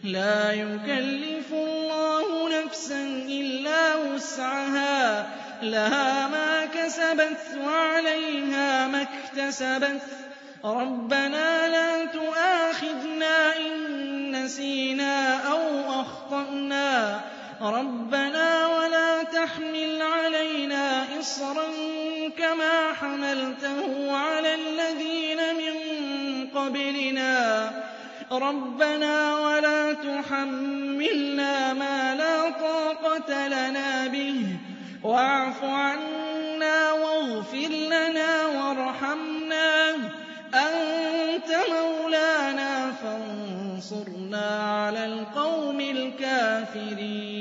لا يكلف الله نفسا إلا وسعها لها ما كسبت وعليها ما اكتسبت ربنا لا تؤاخذنا إن نسينا أو أخطأنا ربنا ولا تحمل علينا إصرا كما حملته على الذين من قبلنا ربنا ولا تحملنا ما لا طاقة لنا به واعف عنا واغفر لنا وارحمنا أنت مولانا فانصرنا على القوم الكافرين